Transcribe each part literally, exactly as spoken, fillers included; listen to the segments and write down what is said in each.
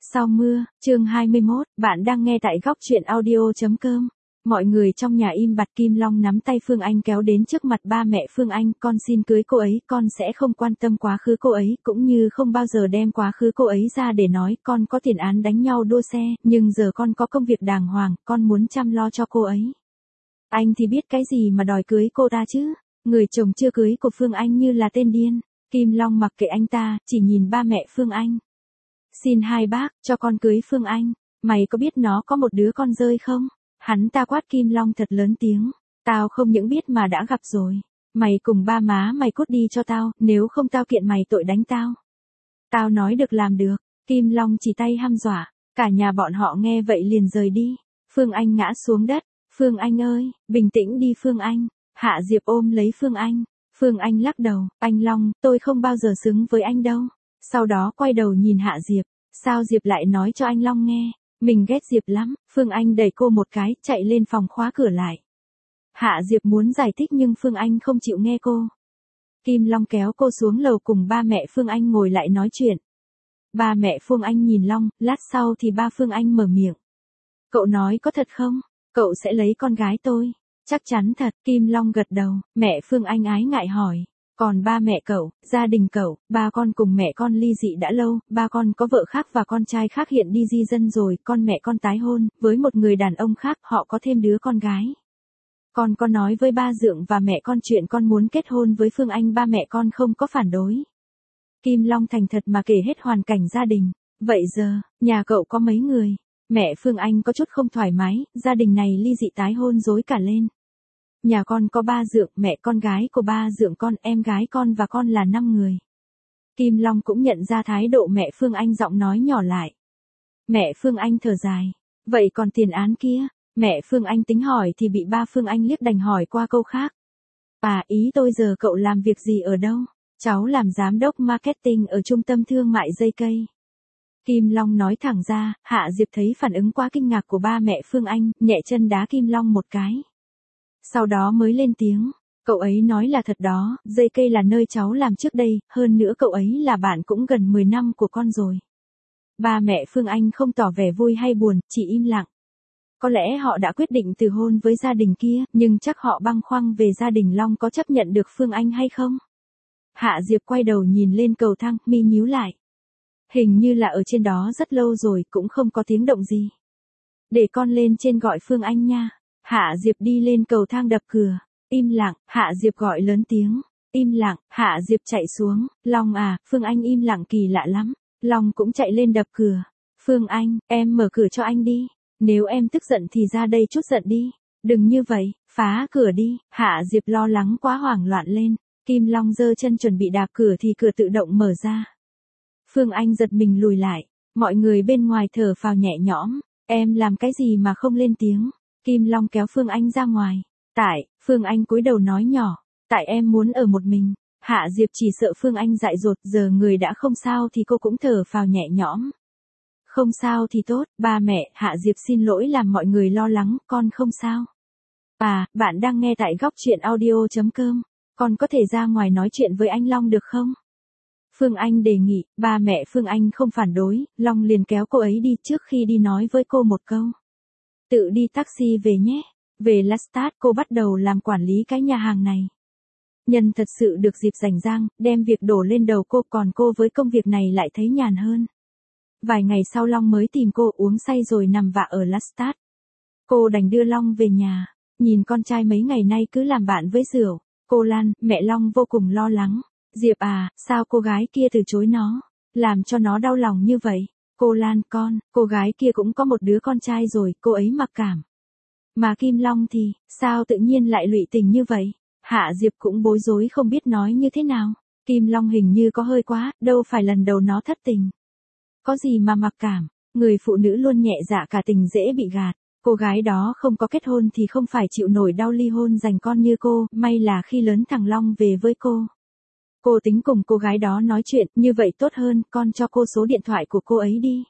Sau mưa, chương hai mươi mốt, bạn đang nghe tại góc truyện audio.com. Mọi người trong nhà im bặt. Kim Long nắm tay Phương Anh kéo đến trước mặt ba mẹ Phương Anh, con xin cưới cô ấy, con sẽ không quan tâm quá khứ cô ấy, cũng như không bao giờ đem quá khứ cô ấy ra để nói, con có tiền án đánh nhau đua xe, nhưng giờ con có công việc đàng hoàng, con muốn chăm lo cho cô ấy. Anh thì biết cái gì mà đòi cưới cô ta chứ, người chồng chưa cưới của Phương Anh như là tên điên. Kim Long mặc kệ anh ta, chỉ nhìn ba mẹ Phương Anh. Xin hai bác, cho con cưới Phương Anh, mày có biết nó có một đứa con rơi không? Hắn ta quát Kim Long thật lớn tiếng, tao không những biết mà đã gặp rồi. Mày cùng ba má mày cút đi cho tao, nếu không tao kiện mày tội đánh tao. Tao nói được làm được, Kim Long chỉ tay hăm dọa, cả nhà bọn họ nghe vậy liền rời đi. Phương Anh ngã xuống đất, Phương Anh ơi, bình tĩnh đi Phương Anh. Hạ Diệp ôm lấy Phương Anh, Phương Anh lắc đầu, anh Long, tôi không bao giờ xứng với anh đâu. Sau đó quay đầu nhìn Hạ Diệp, sao Diệp lại nói cho anh Long nghe, mình ghét Diệp lắm. Phương Anh đẩy cô một cái, chạy lên phòng khóa cửa lại. Hạ Diệp muốn giải thích nhưng Phương Anh không chịu nghe cô. Kim Long kéo cô xuống lầu cùng ba mẹ Phương Anh ngồi lại nói chuyện. Ba mẹ Phương Anh nhìn Long, lát sau thì ba Phương Anh mở miệng. Cậu nói có thật không? Cậu sẽ lấy con gái tôi. Chắc chắn thật, Kim Long gật đầu. Mẹ Phương Anh ái ngại hỏi. Còn ba mẹ cậu, gia đình cậu, ba con cùng mẹ con ly dị đã lâu, ba con có vợ khác và con trai khác hiện đi di dân rồi, con mẹ con tái hôn, với một người đàn ông khác, họ có thêm đứa con gái. Con có nói với ba Dượng và mẹ con chuyện con muốn kết hôn với Phương Anh, ba mẹ con không có phản đối. Kim Long thành thật mà kể hết hoàn cảnh gia đình. Vậy giờ, nhà cậu có mấy người? Mẹ Phương Anh có chút không thoải mái, gia đình này ly dị tái hôn rối cả lên. Nhà con có ba Dượng, mẹ con gái của ba Dượng con, em gái con và con là năm người. Kim Long cũng nhận ra thái độ mẹ Phương Anh, giọng nói nhỏ lại. Mẹ Phương Anh thở dài. Vậy còn tiền án kia? Mẹ Phương Anh tính hỏi thì bị ba Phương Anh liếc đành hỏi qua câu khác. À, ý tôi giờ cậu làm việc gì ở đâu? Cháu làm giám đốc marketing ở trung tâm thương mại dây cây. Kim Long nói thẳng ra. Hạ Diệp thấy phản ứng quá kinh ngạc của ba mẹ Phương Anh, nhẹ chân đá Kim Long một cái. Sau đó mới lên tiếng, cậu ấy nói là thật đó, dây cây là nơi cháu làm trước đây, hơn nữa cậu ấy là bạn cũng gần mười năm của con rồi. Ba mẹ Phương Anh không tỏ vẻ vui hay buồn, chỉ im lặng. Có lẽ họ đã quyết định từ hôn với gia đình kia, nhưng chắc họ băn khoăn về gia đình Long có chấp nhận được Phương Anh hay không. Hạ Diệp quay đầu nhìn lên cầu thang, mi nhíu lại. Hình như là ở trên đó rất lâu rồi, cũng không có tiếng động gì. Để con lên trên gọi Phương Anh nha. Hạ Diệp đi lên cầu thang đập cửa. Im lặng, Hạ Diệp gọi lớn tiếng. Im lặng, Hạ Diệp chạy xuống. Long à, Phương Anh im lặng kỳ lạ lắm. Long cũng chạy lên đập cửa. Phương Anh, em mở cửa cho anh đi. Nếu em tức giận thì ra đây chút giận đi. Đừng như vậy, phá cửa đi. Hạ Diệp lo lắng quá hoảng loạn lên. Kim Long giơ chân chuẩn bị đạp cửa thì cửa tự động mở ra. Phương Anh giật mình lùi lại. Mọi người bên ngoài thở phào nhẹ nhõm. Em làm cái gì mà không lên tiếng? Kim Long kéo Phương Anh ra ngoài. Tại, Phương Anh cúi đầu nói nhỏ. Tại em muốn ở một mình. Hạ Diệp chỉ sợ Phương Anh dại dột, giờ người đã không sao thì cô cũng thở phào nhẹ nhõm. Không sao thì tốt, ba mẹ, Hạ Diệp xin lỗi làm mọi người lo lắng, con không sao. À, bạn đang nghe tại góc truyện audio.com. Con có thể ra ngoài nói chuyện với anh Long được không? Phương Anh đề nghị, ba mẹ Phương Anh không phản đối, Long liền kéo cô ấy đi trước khi đi nói với cô một câu. Tự đi taxi về nhé. Về Lestat cô bắt đầu làm quản lý cái nhà hàng này. Nhân thật sự được dịp rảnh rang, đem việc đổ lên đầu cô, còn cô với công việc này lại thấy nhàn hơn. Vài ngày sau Long mới tìm cô, uống say rồi nằm vạ ở Lestat. Cô đành đưa Long về nhà. Nhìn con trai mấy ngày nay cứ làm bạn với rượu. Cô Lan, mẹ Long vô cùng lo lắng. Diệp à, sao cô gái kia từ chối nó? Làm cho nó đau lòng như vậy. Cô Lan, con, cô gái kia cũng có một đứa con trai rồi, cô ấy mặc cảm. Mà Kim Long thì, sao tự nhiên lại lụy tình như vậy? Hạ Diệp cũng bối rối không biết nói như thế nào. Kim Long hình như có hơi quá, đâu phải lần đầu nó thất tình. Có gì mà mặc cảm, người phụ nữ luôn nhẹ dạ cả tình dễ bị gạt. Cô gái đó không có kết hôn thì không phải chịu nổi đau ly hôn giành con như cô, may là khi lớn thằng Long về với cô. Cô tính cùng cô gái đó nói chuyện, như vậy tốt hơn, con cho cô số điện thoại của cô ấy đi.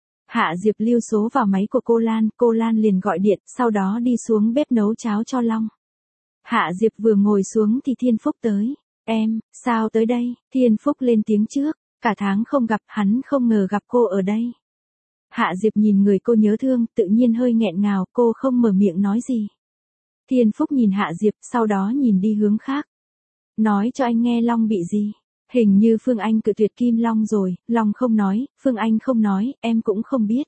Hạ Diệp lưu số vào máy của cô Lan, cô Lan liền gọi điện, sau đó đi xuống bếp nấu cháo cho Long. Hạ Diệp vừa ngồi xuống thì Thiên Phúc tới. Em, sao tới đây? Thiên Phúc lên tiếng trước, cả tháng không gặp, hắn không ngờ gặp cô ở đây. Hạ Diệp nhìn người cô nhớ thương, tự nhiên hơi nghẹn ngào, cô không mở miệng nói gì. Thiên Phúc nhìn Hạ Diệp, sau đó nhìn đi hướng khác. Nói cho anh nghe Long bị gì? Hình như Phương Anh cự tuyệt Kim Long rồi, Long không nói, Phương Anh không nói, em cũng không biết.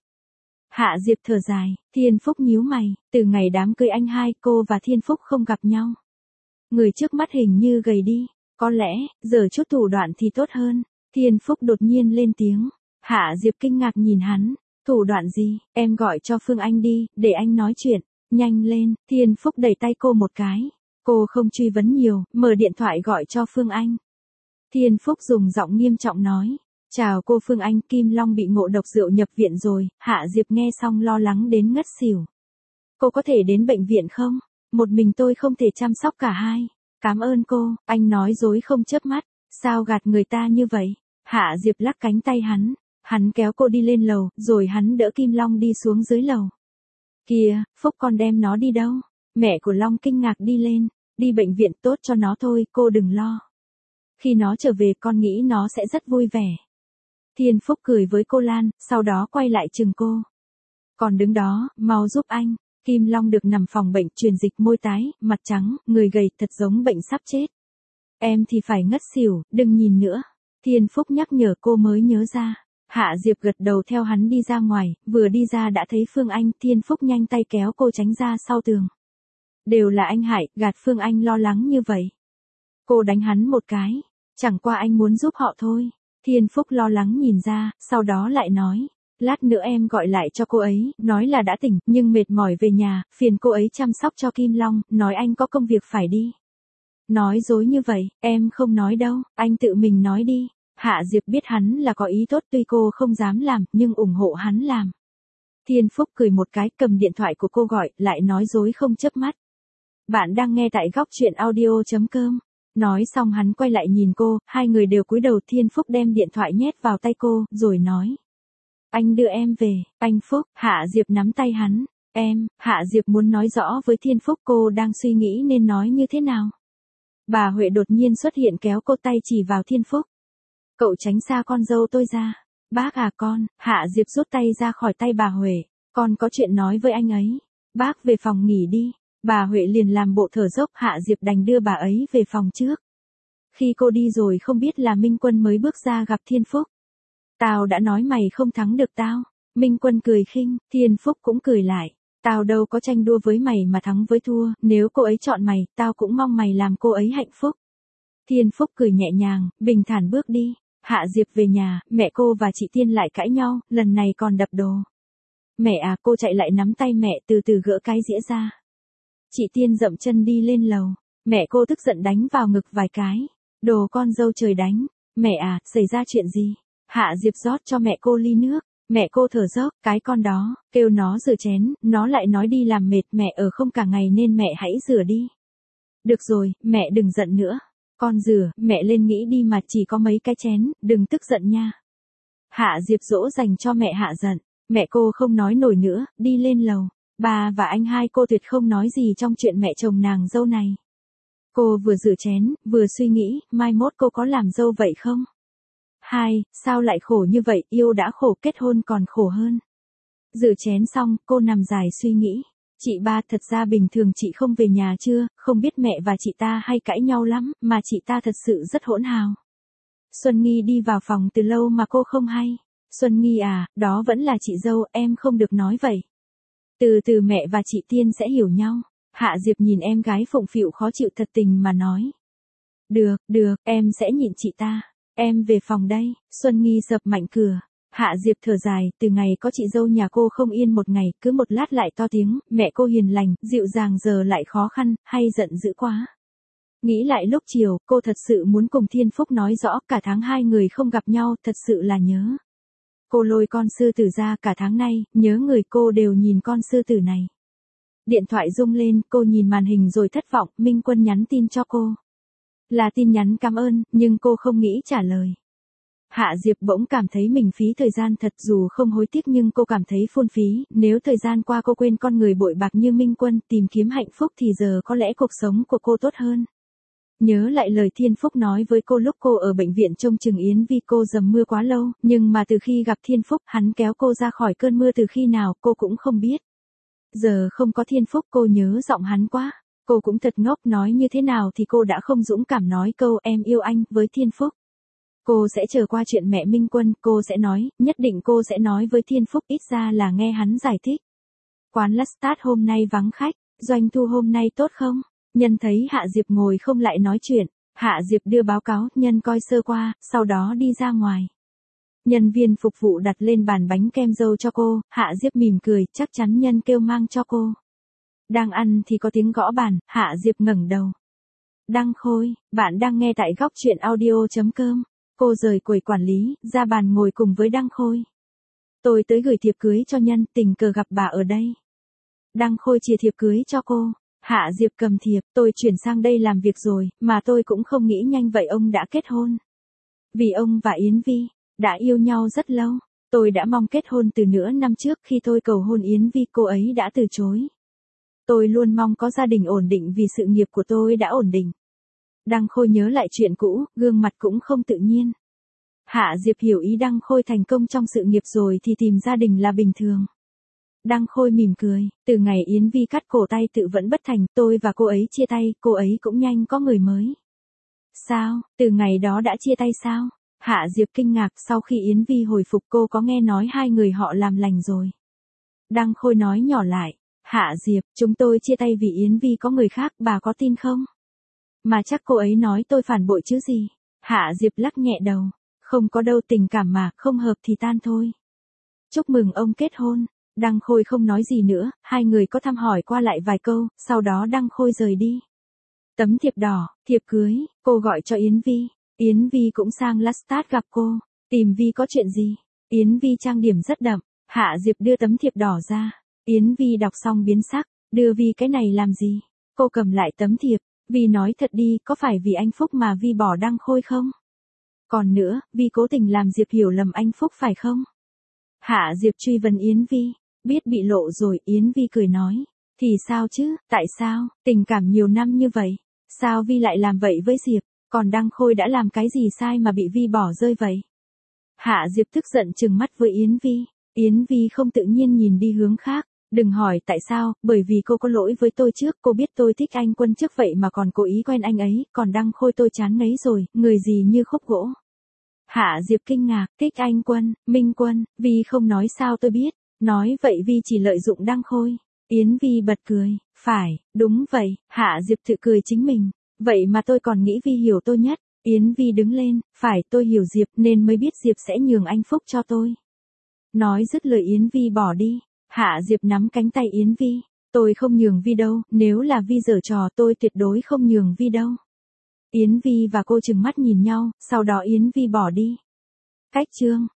Hạ Diệp thở dài, Thiên Phúc nhíu mày, từ ngày đám cưới anh hai cô và Thiên Phúc không gặp nhau. Người trước mắt hình như gầy đi, có lẽ, giờ chút thủ đoạn thì tốt hơn. Thiên Phúc đột nhiên lên tiếng. Hạ Diệp kinh ngạc nhìn hắn, thủ đoạn gì, em gọi cho Phương Anh đi, để anh nói chuyện, nhanh lên. Thiên Phúc đẩy tay cô một cái, cô không truy vấn nhiều, mở điện thoại gọi cho Phương Anh. Thiên Phúc dùng giọng nghiêm trọng nói, chào cô Phương Anh, Kim Long bị ngộ độc rượu nhập viện rồi. Hạ Diệp nghe xong lo lắng đến ngất xỉu. Cô có thể đến bệnh viện không? Một mình tôi không thể chăm sóc cả hai. Cảm ơn cô, anh nói dối không chớp mắt, sao gạt người ta như vậy? Hạ Diệp lắc cánh tay hắn, hắn kéo cô đi lên lầu, rồi hắn đỡ Kim Long đi xuống dưới lầu. Kìa, Phúc con đem nó đi đâu? Mẹ của Long kinh ngạc đi lên, đi bệnh viện tốt cho nó thôi, cô đừng lo. Khi nó trở về con nghĩ nó sẽ rất vui vẻ. Thiên Phúc cười với cô Lan, sau đó quay lại chừng cô. Còn đứng đó, mau giúp anh. Kim Long được nằm phòng bệnh, truyền dịch, môi tái, mặt trắng, người gầy, thật giống bệnh sắp chết. Em thì phải ngất xỉu, đừng nhìn nữa. Thiên Phúc nhắc nhở cô mới nhớ ra. Hạ Diệp gật đầu theo hắn đi ra ngoài, vừa đi ra đã thấy Phương Anh. Thiên Phúc nhanh tay kéo cô tránh ra sau tường. Đều là anh hại, gạt Phương Anh lo lắng như vậy. Cô đánh hắn một cái, chẳng qua anh muốn giúp họ thôi. Thiên Phúc lo lắng nhìn ra, sau đó lại nói. Lát nữa em gọi lại cho cô ấy, nói là đã tỉnh, nhưng mệt mỏi về nhà, phiền cô ấy chăm sóc cho Kim Long, nói anh có công việc phải đi. Nói dối như vậy, em không nói đâu, anh tự mình nói đi. Hạ Diệp biết hắn là có ý tốt, tuy cô không dám làm, nhưng ủng hộ hắn làm. Thiên Phúc cười một cái, cầm điện thoại của cô gọi, lại nói dối không chớp mắt. Bạn đang nghe tại góc truyện audio chấm com. Nói xong hắn quay lại nhìn cô, hai người đều cúi đầu. Thiên Phúc đem điện thoại nhét vào tay cô, rồi nói. Anh đưa em về, anh Phúc. Hạ Diệp nắm tay hắn. Em, Hạ Diệp muốn nói rõ với Thiên Phúc, cô đang suy nghĩ nên nói như thế nào. Bà Huệ đột nhiên xuất hiện kéo cô, tay chỉ vào Thiên Phúc. Cậu tránh xa con dâu tôi ra. Bác à con. Hạ Diệp rút tay ra khỏi tay bà Huệ. Con có chuyện nói với anh ấy. Bác về phòng nghỉ đi. Bà Huệ liền làm bộ thở dốc. Hạ Diệp đành đưa bà ấy về phòng trước. Khi cô đi rồi không biết là Minh Quân mới bước ra gặp Thiên Phúc. Tao đã nói mày không thắng được tao. Minh Quân cười khinh, Thiên Phúc cũng cười lại. Tao đâu có tranh đua với mày mà thắng với thua, nếu cô ấy chọn mày, tao cũng mong mày làm cô ấy hạnh phúc. Thiên Phúc cười nhẹ nhàng, bình thản bước đi. Hạ Diệp về nhà, mẹ cô và chị Tiên lại cãi nhau, lần này còn đập đồ. Mẹ à, cô chạy lại nắm tay mẹ, từ từ gỡ cái dĩa ra. Chị Tiên dậm chân đi lên lầu, mẹ cô tức giận đánh vào ngực vài cái. Đồ con dâu trời đánh, mẹ à, xảy ra chuyện gì? Hạ Diệp rót cho mẹ cô ly nước, mẹ cô thở dốc, cái con đó, kêu nó rửa chén, nó lại nói đi làm mệt, mẹ ở không cả ngày nên mẹ hãy rửa đi. Được rồi, mẹ đừng giận nữa. Con rửa, mẹ lên nghĩ đi mà chỉ có mấy cái chén, đừng tức giận nha. Hạ Diệp dỗ dành cho mẹ hạ giận, mẹ cô không nói nổi nữa, đi lên lầu. Bà và anh hai cô tuyệt không nói gì trong chuyện mẹ chồng nàng dâu này. Cô vừa rửa chén, vừa suy nghĩ, mai mốt cô có làm dâu vậy không? Hai, sao lại khổ như vậy, yêu đã khổ kết hôn còn khổ hơn. Rửa chén xong, cô nằm dài suy nghĩ. Chị ba, thật ra bình thường chị không về nhà chưa, không biết mẹ và chị ta hay cãi nhau lắm, mà chị ta thật sự rất hỗn hào. Xuân Nghi đi vào phòng từ lâu mà cô không hay. Xuân Nghi à, đó vẫn là chị dâu, em không được nói vậy. Từ từ mẹ và chị Tiên sẽ hiểu nhau. Hạ Diệp nhìn em gái phụng phịu khó chịu thật tình mà nói. Được, được, em sẽ nhịn chị ta. Em về phòng đây. Xuân Nghi sập mạnh cửa. Hạ Diệp thở dài, từ ngày có chị dâu nhà cô không yên một ngày, cứ một lát lại to tiếng, mẹ cô hiền lành, dịu dàng giờ lại khó khăn, hay giận dữ quá. Nghĩ lại lúc chiều, cô thật sự muốn cùng Thiên Phúc nói rõ, cả tháng hai người không gặp nhau, thật sự là nhớ. Cô lôi con sư tử ra, cả tháng nay, nhớ người cô đều nhìn con sư tử này. Điện thoại rung lên, cô nhìn màn hình rồi thất vọng, Minh Quân nhắn tin cho cô. Là tin nhắn cảm ơn, nhưng cô không nghĩ trả lời. Hạ Diệp bỗng cảm thấy mình phí thời gian thật, dù không hối tiếc nhưng cô cảm thấy phung phí, nếu thời gian qua cô quên con người bội bạc như Minh Quân, tìm kiếm hạnh phúc thì giờ có lẽ cuộc sống của cô tốt hơn. Nhớ lại lời Thiên Phúc nói với cô lúc cô ở bệnh viện trông chừng Yến Vi, cô dầm mưa quá lâu, nhưng mà từ khi gặp Thiên Phúc, hắn kéo cô ra khỏi cơn mưa từ khi nào cô cũng không biết. Giờ không có Thiên Phúc cô nhớ giọng hắn quá. Cô cũng thật ngốc, nói như thế nào thì cô đã không dũng cảm nói câu em yêu anh với Thiên Phúc. Cô sẽ chờ qua chuyện mẹ Minh Quân, cô sẽ nói, nhất định cô sẽ nói với Thiên Phúc, ít ra là nghe hắn giải thích. Quán Lestat hôm nay vắng khách, doanh thu hôm nay tốt không? Nhân thấy Hạ Diệp ngồi không lại nói chuyện, Hạ Diệp đưa báo cáo, Nhân coi sơ qua, sau đó đi ra ngoài. Nhân viên phục vụ đặt lên bàn bánh kem dâu cho cô, Hạ Diệp mỉm cười, chắc chắn Nhân kêu mang cho cô. Đang ăn thì có tiếng gõ bàn, Hạ Diệp ngẩng đầu. Đăng Khôi, bạn đang nghe tại góc truyện audio.com. Cô rời quầy quản lý, ra bàn ngồi cùng với Đăng Khôi. Tôi tới gửi thiệp cưới cho Nhân, tình cờ gặp bà ở đây. Đăng Khôi chia thiệp cưới cho cô. Hạ Diệp cầm thiệp, tôi chuyển sang đây làm việc rồi, mà tôi cũng không nghĩ nhanh vậy ông đã kết hôn. Vì ông và Yến Vi đã yêu nhau rất lâu, tôi đã mong kết hôn từ nửa năm trước, khi tôi cầu hôn Yến Vi cô ấy đã từ chối. Tôi luôn mong có gia đình ổn định vì sự nghiệp của tôi đã ổn định. Đăng Khôi nhớ lại chuyện cũ, gương mặt cũng không tự nhiên. Hạ Diệp hiểu ý Đăng Khôi thành công trong sự nghiệp rồi thì tìm gia đình là bình thường. Đăng Khôi mỉm cười, từ ngày Yến Vi cắt cổ tay tự vẫn bất thành, tôi và cô ấy chia tay, cô ấy cũng nhanh có người mới. Sao, từ ngày đó đã chia tay sao? Hạ Diệp kinh ngạc, sau khi Yến Vi hồi phục cô có nghe nói hai người họ làm lành rồi. Đăng Khôi nói nhỏ lại, Hạ Diệp, chúng tôi chia tay vì Yến Vi có người khác, bà có tin không? Mà chắc cô ấy nói tôi phản bội chứ gì? Hạ Diệp lắc nhẹ đầu, không có đâu, tình cảm mà, không hợp thì tan thôi. Chúc mừng ông kết hôn. Đăng Khôi không nói gì nữa, hai người có thăm hỏi qua lại vài câu, sau đó Đăng Khôi rời đi. Tấm thiệp đỏ, thiệp cưới, cô gọi cho Yến Vi. Yến Vi cũng sang Lestat gặp cô. Tìm Vi có chuyện gì? Yến Vi trang điểm rất đậm. Hạ Diệp đưa tấm thiệp đỏ ra. Yến Vi đọc xong biến sắc, đưa Vi cái này làm gì? Cô cầm lại tấm thiệp. Vi nói thật đi, có phải vì anh Phúc mà Vi bỏ Đăng Khôi không? Còn nữa, Vi cố tình làm Diệp hiểu lầm anh Phúc phải không? Hạ Diệp truy vấn Yến Vi. Biết bị lộ rồi, Yến Vi cười nói. Thì sao chứ, tại sao, tình cảm nhiều năm như vậy, sao Vi lại làm vậy với Diệp, còn Đăng Khôi đã làm cái gì sai mà bị Vi bỏ rơi vậy? Hạ Diệp tức giận trừng mắt với Yến Vi. Yến Vi không tự nhiên nhìn đi hướng khác. Đừng hỏi tại sao, bởi vì cô có lỗi với tôi trước, cô biết tôi thích anh Quân trước vậy mà còn cố ý quen anh ấy, còn Đăng Khôi tôi chán ngấy rồi, người gì như khúc gỗ. Hạ Diệp kinh ngạc, thích anh Quân, Minh Quân, Vi không nói sao tôi biết. Nói vậy Vi chỉ lợi dụng Đăng Khôi. Yến Vi bật cười, phải, đúng vậy. Hạ Diệp tự cười chính mình, vậy mà tôi còn nghĩ Vi hiểu tôi nhất. Yến Vi đứng lên, phải, tôi hiểu Diệp nên mới biết Diệp sẽ nhường anh Phúc cho tôi. Nói dứt lời Yến Vi bỏ đi. Hạ Diệp nắm cánh tay Yến Vi, tôi không nhường Vi đâu, nếu là Vi giở trò tôi tuyệt đối không nhường Vi đâu. Yến Vi và cô trừng mắt nhìn nhau, sau đó Yến Vi bỏ đi. Cách chương